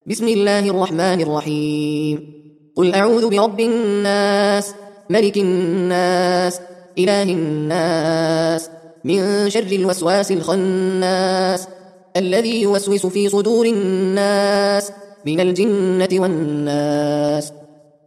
بسم الله الرحمن الرحيم. قل أعوذ برب الناس، ملك الناس، إله الناس، من شر الوسواس الخناس، الذي يوسوس في صدور الناس من الجنة والناس.